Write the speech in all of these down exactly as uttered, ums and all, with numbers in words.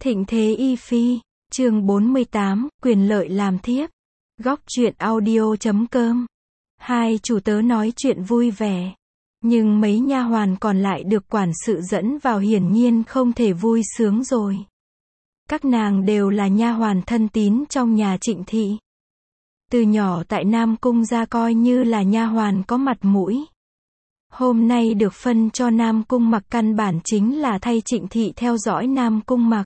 Thịnh thế y phi, chương bốn mươi tám, quyền lợi làm thiếp. Góc truyện audio chấm com. Hai chủ tớ nói chuyện vui vẻ, nhưng mấy nha hoàn còn lại được quản sự dẫn vào hiển nhiên không thể vui sướng rồi. Các nàng đều là nha hoàn thân tín trong nhà Trịnh thị. Từ nhỏ tại Nam Cung ra coi như là nha hoàn có mặt mũi. Hôm nay được phân cho Nam Cung Mặc căn bản chính là thay Trịnh thị theo dõi Nam Cung Mặc.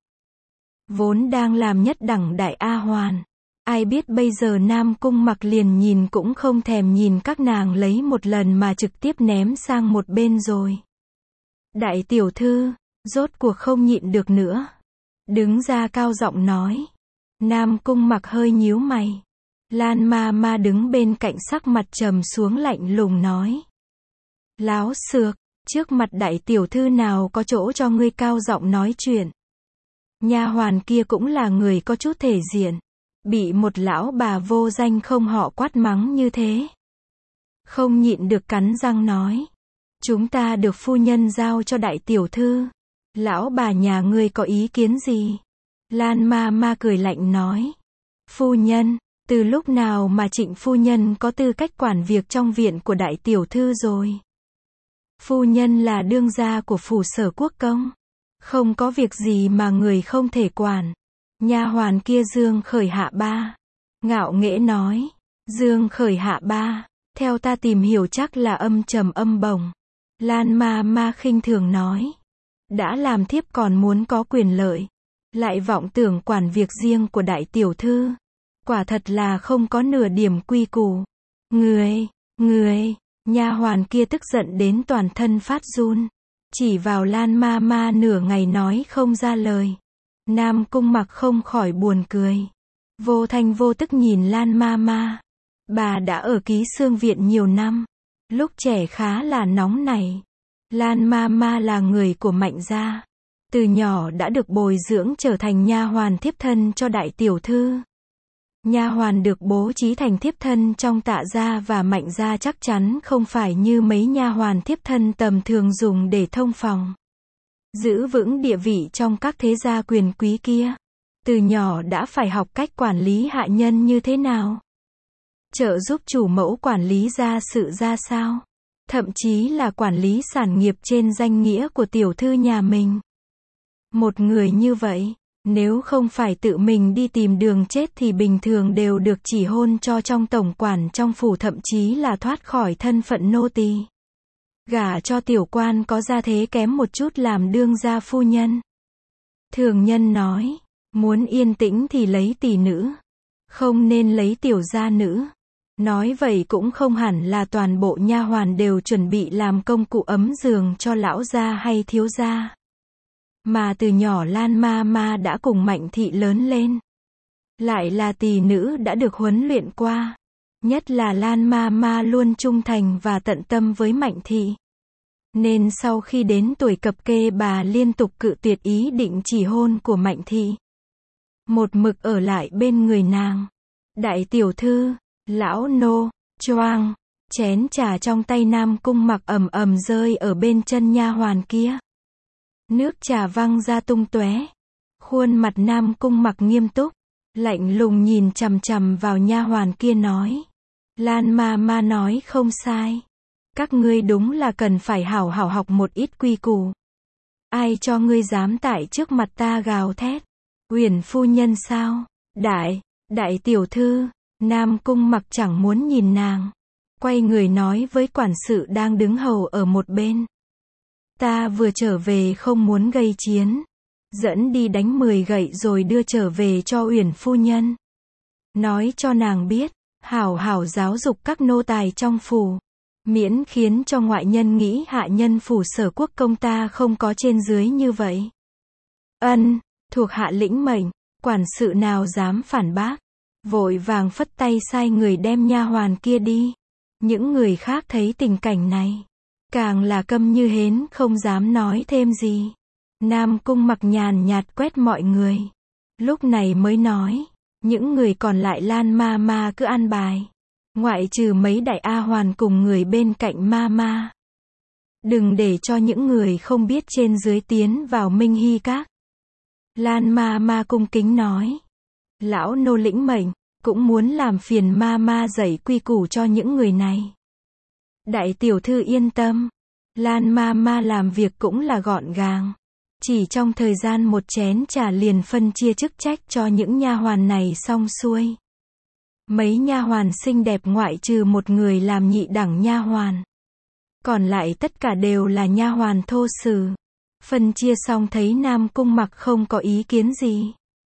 Vốn đang làm nhất đẳng đại A hoàn. Ai biết bây giờ Nam Cung Mặc liền nhìn cũng không thèm nhìn các nàng lấy một lần mà trực tiếp ném sang một bên rồi. Đại tiểu thư, rốt cuộc không nhịn được nữa. Đứng ra cao giọng nói. Nam Cung Mặc hơi nhíu mày. Lan ma ma đứng bên cạnh sắc mặt trầm xuống lạnh lùng nói. Láo xược, trước mặt đại tiểu thư nào có chỗ cho ngươi cao giọng nói chuyện. Nha hoàn kia cũng là người có chút thể diện, bị một lão bà vô danh không họ quát mắng như thế. Không nhịn được cắn răng nói. Chúng ta được phu nhân giao cho đại tiểu thư. Lão bà nhà ngươi có ý kiến gì? Lan ma ma cười lạnh nói. Phu nhân, từ lúc nào mà Trịnh phu nhân có tư cách quản việc trong viện của đại tiểu thư rồi? Phu nhân là đương gia của phủ Sở Quốc công. Không có việc gì mà người không thể quản. Nha hoàn kia dương khởi hạ ba. Ngạo nghễ nói. Dương khởi hạ ba. Theo ta tìm hiểu chắc là âm trầm âm bổng. Lan ma ma khinh thường nói. Đã làm thiếp còn muốn có quyền lợi. Lại vọng tưởng quản việc riêng của đại tiểu thư. Quả thật là không có nửa điểm quy củ. Người, người, nha hoàn kia tức giận đến toàn thân phát run. Chỉ vào Lan ma ma nửa ngày nói không ra lời. Nam Cung Mặc không khỏi buồn cười. Vô thanh vô tức nhìn Lan ma ma. Bà đã ở Ký Xương viện nhiều năm. Lúc trẻ khá là nóng nảy. Lan ma ma là người của Mạnh gia. Từ nhỏ đã được bồi dưỡng trở thành nha hoàn thiếp thân cho đại tiểu thư. Nha hoàn được bố trí thành thiếp thân trong Tạ gia và Mạnh gia chắc chắn không phải như mấy nha hoàn thiếp thân tầm thường dùng để thông phòng. Giữ vững địa vị trong các thế gia quyền quý kia. Từ nhỏ đã phải học cách quản lý hạ nhân như thế nào. Trợ giúp chủ mẫu quản lý gia sự ra sao. Thậm chí là quản lý sản nghiệp trên danh nghĩa của tiểu thư nhà mình. Một người như vậy, nếu không phải tự mình đi tìm đường chết thì bình thường đều được chỉ hôn cho trong tổng quản trong phủ, thậm chí là thoát khỏi thân phận nô tỳ. Gả cho tiểu quan có gia thế kém một chút làm đương gia phu nhân. Thường nhân nói, muốn yên tĩnh thì lấy tỷ nữ, không nên lấy tiểu gia nữ. Nói vậy cũng không hẳn là toàn bộ nha hoàn đều chuẩn bị làm công cụ ấm giường cho lão gia hay thiếu gia. Mà từ nhỏ Lan ma ma đã cùng Mạnh thị lớn lên. Lại là tỷ nữ đã được huấn luyện qua. Nhất là Lan ma ma luôn trung thành và tận tâm với Mạnh thị. Nên sau khi đến tuổi cập kê bà liên tục cự tuyệt ý định chỉ hôn của Mạnh thị. Một mực ở lại bên người nàng. Đại tiểu thư, lão nô, choang, chén trà trong tay Nam Cung Mặc ầm ầm rơi ở bên chân nha hoàn kia. Nước trà văng ra tung tóe. Khuôn mặt Nam Cung Mặc nghiêm túc, lạnh lùng nhìn chằm chằm vào nha hoàn kia nói. Lan ma ma nói không sai. Các ngươi đúng là cần phải hảo hảo học một ít quy củ. Ai cho ngươi dám tại trước mặt ta gào thét? Uyển phu nhân sao? Đại, đại tiểu thư. Nam Cung Mặc chẳng muốn nhìn nàng. Quay người nói với quản sự đang đứng hầu ở một bên. Ta vừa trở về không muốn gây chiến. Dẫn đi đánh mười gậy rồi đưa trở về cho Uyển phu nhân. Nói cho nàng biết, hảo hảo giáo dục các nô tài trong phủ. Miễn khiến cho ngoại nhân nghĩ hạ nhân phủ Sở Quốc công ta không có trên dưới như vậy. Ân, thuộc hạ lĩnh mệnh. Quản sự nào dám phản bác. Vội vàng phất tay sai người đem nha hoàn kia đi. Những người khác thấy tình cảnh này, càng là câm như hến không dám nói thêm gì. Nam Cung Mặc nhàn nhạt quét mọi người. Lúc này mới nói, những người còn lại Lan ma ma cứ an bài. Ngoại trừ mấy đại A hoàn cùng người bên cạnh ma ma. Đừng để cho những người không biết trên dưới tiến vào Minh Hy Các. Lan ma ma cung kính nói. Lão nô lĩnh mệnh, cũng muốn làm phiền ma ma dạy quy củ cho những người này. Đại tiểu thư yên tâm. Lan ma ma làm việc cũng là gọn gàng. Chỉ trong thời gian một chén trà liền phân chia chức trách cho những nha hoàn này xong xuôi. Mấy nha hoàn xinh đẹp ngoại trừ một người làm nhị đẳng nha hoàn. Còn lại tất cả đều là nha hoàn thô sử. Phân chia xong thấy Nam Cung Mặc không có ý kiến gì.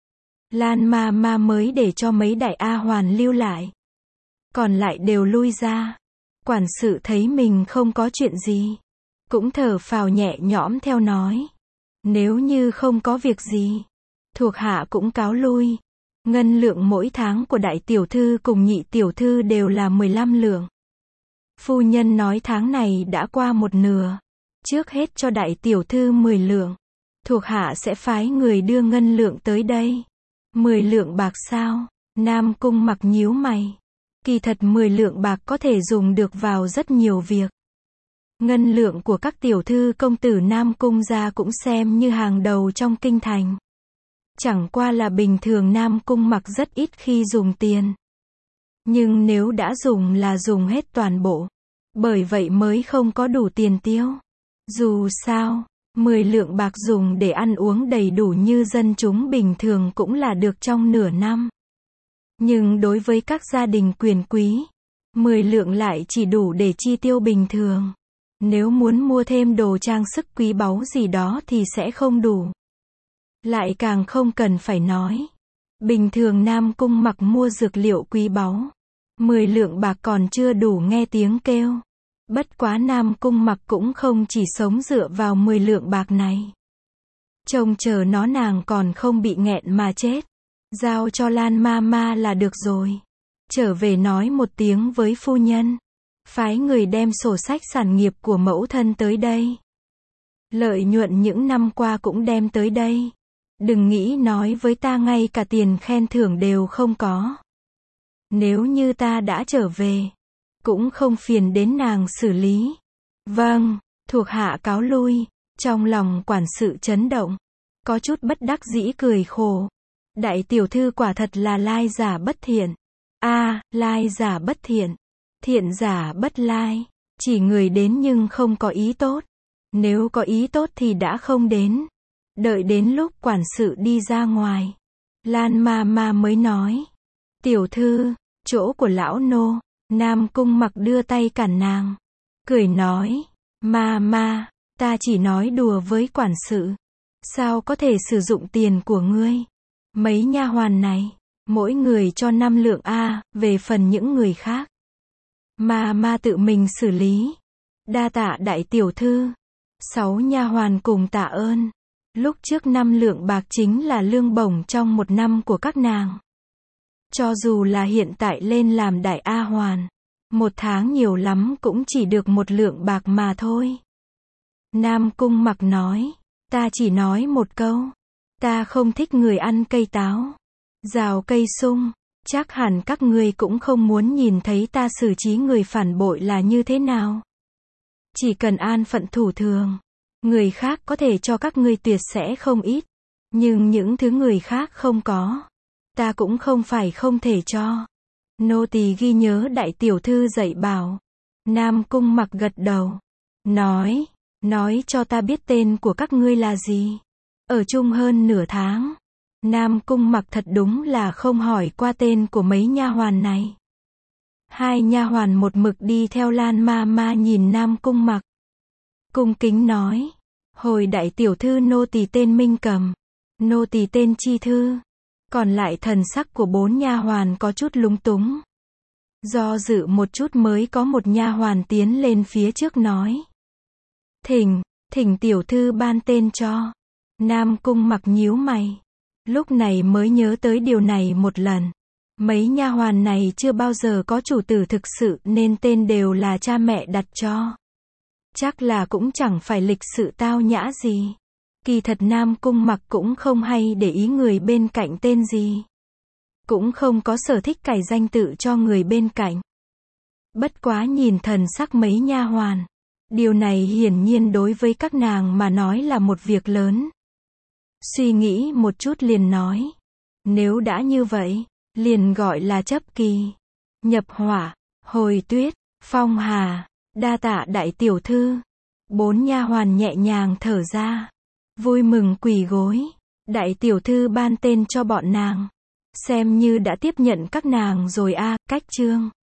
Lan ma ma mới để cho mấy đại A hoàn lưu lại. Còn lại đều lui ra. Quản sự thấy mình không có chuyện gì. Cũng thở phào nhẹ nhõm theo nói. Nếu như không có việc gì. Thuộc hạ cũng cáo lui. Ngân lượng mỗi tháng của đại tiểu thư cùng nhị tiểu thư đều là mười lăm lượng. Phu nhân nói tháng này đã qua một nửa. Trước hết cho đại tiểu thư mười lượng. Thuộc hạ sẽ phái người đưa ngân lượng tới đây. mười lượng bạc sao? Nam Cung Mặc nhíu mày. Kỳ thật mười lượng bạc có thể dùng được vào rất nhiều việc. Ngân lượng của các tiểu thư công tử Nam Cung gia cũng xem như hàng đầu trong kinh thành. Chẳng qua là bình thường Nam Cung Mặc rất ít khi dùng tiền. Nhưng nếu đã dùng là dùng hết toàn bộ. Bởi vậy mới không có đủ tiền tiêu. Dù sao, mười lượng bạc dùng để ăn uống đầy đủ như dân chúng bình thường cũng là được trong nửa năm. Nhưng đối với các gia đình quyền quý, mười lượng lại chỉ đủ để chi tiêu bình thường. Nếu muốn mua thêm đồ trang sức quý báu gì đó thì sẽ không đủ. Lại càng không cần phải nói. Bình thường Nam Cung Mặc mua dược liệu quý báu. mười lượng bạc còn chưa đủ nghe tiếng kêu. Bất quá Nam Cung Mặc cũng không chỉ sống dựa vào mười lượng bạc này. Trông chờ nó nàng còn không bị nghẹn mà chết. Giao cho Lan ma ma là được rồi. Trở về nói một tiếng với phu nhân. Phái người đem sổ sách sản nghiệp của mẫu thân tới đây. Lợi nhuận những năm qua cũng đem tới đây. Đừng nghĩ nói với ta ngay cả tiền khen thưởng đều không có. Nếu như ta đã trở về, cũng không phiền đến nàng xử lý. Vâng, thuộc hạ cáo lui. Trong lòng quản sự chấn động. Có chút bất đắc dĩ cười khổ. Đại tiểu thư quả thật là lai giả bất thiện. A, à, lai giả bất thiện. Thiện giả bất lai. Chỉ người đến nhưng không có ý tốt. Nếu có ý tốt thì đã không đến. Đợi đến lúc quản sự đi ra ngoài. Lan ma ma mới nói. Tiểu thư, chỗ của lão nô. Nam Cung Mặc đưa tay cản nàng. Cười nói. Ma ma, ta chỉ nói đùa với quản sự. Sao có thể sử dụng tiền của ngươi? Mấy nha hoàn này, mỗi người cho năm lượng A, về phần những người khác. Ma ma tự mình xử lý. Đa tạ đại tiểu thư. Sáu nha hoàn cùng tạ ơn. Lúc trước năm lượng bạc chính là lương bổng trong một năm của các nàng. Cho dù là hiện tại lên làm đại A hoàn, một tháng nhiều lắm cũng chỉ được một lượng bạc mà thôi. Nam Cung Mặc nói, ta chỉ nói một câu. Ta không thích người ăn cây táo, rào cây sung. Chắc hẳn các ngươi cũng không muốn nhìn thấy ta xử trí người phản bội là như thế nào. Chỉ cần an phận thủ thường, người khác có thể cho các ngươi tuyệt sẽ không ít. Nhưng những thứ người khác không có, ta cũng không phải không thể cho. Nô tỳ ghi nhớ đại tiểu thư dạy bảo. Nam Cung Mặc gật đầu. Nói, nói cho ta biết tên của các ngươi là gì. Ở chung hơn nửa tháng. Nam Cung Mặc thật đúng là không hỏi qua tên của mấy nha hoàn này. Hai nha hoàn một mực đi theo Lan ma ma nhìn Nam Cung Mặc. Cung kính nói. Hồi đại tiểu thư nô tỳ tên Minh Cầm. Nô tỳ tên Chi Thư. Còn lại thần sắc của bốn nha hoàn có chút lúng túng. Do dự một chút mới có một nha hoàn tiến lên phía trước nói. Thỉnh, thỉnh tiểu thư ban tên cho. Nam Cung Mặc nhíu mày. Lúc này mới nhớ tới điều này một lần. Mấy nha hoàn này chưa bao giờ có chủ tử thực sự nên tên đều là cha mẹ đặt cho. Chắc là cũng chẳng phải lịch sự tao nhã gì. Kỳ thật Nam Cung Mặc cũng không hay để ý người bên cạnh tên gì. Cũng không có sở thích cải danh tự cho người bên cạnh. Bất quá nhìn thần sắc mấy nha hoàn. Điều này hiển nhiên đối với các nàng mà nói là một việc lớn. Suy nghĩ một chút liền nói. Nếu đã như vậy, liền gọi là chấp kỳ. Nhập hỏa, hồi tuyết, phong hà, đa tạ đại tiểu thư. Bốn nha hoàn nhẹ nhàng thở ra. Vui mừng quỳ gối. Đại tiểu thư ban tên cho bọn nàng. Xem như đã tiếp nhận các nàng rồi a. Cách chương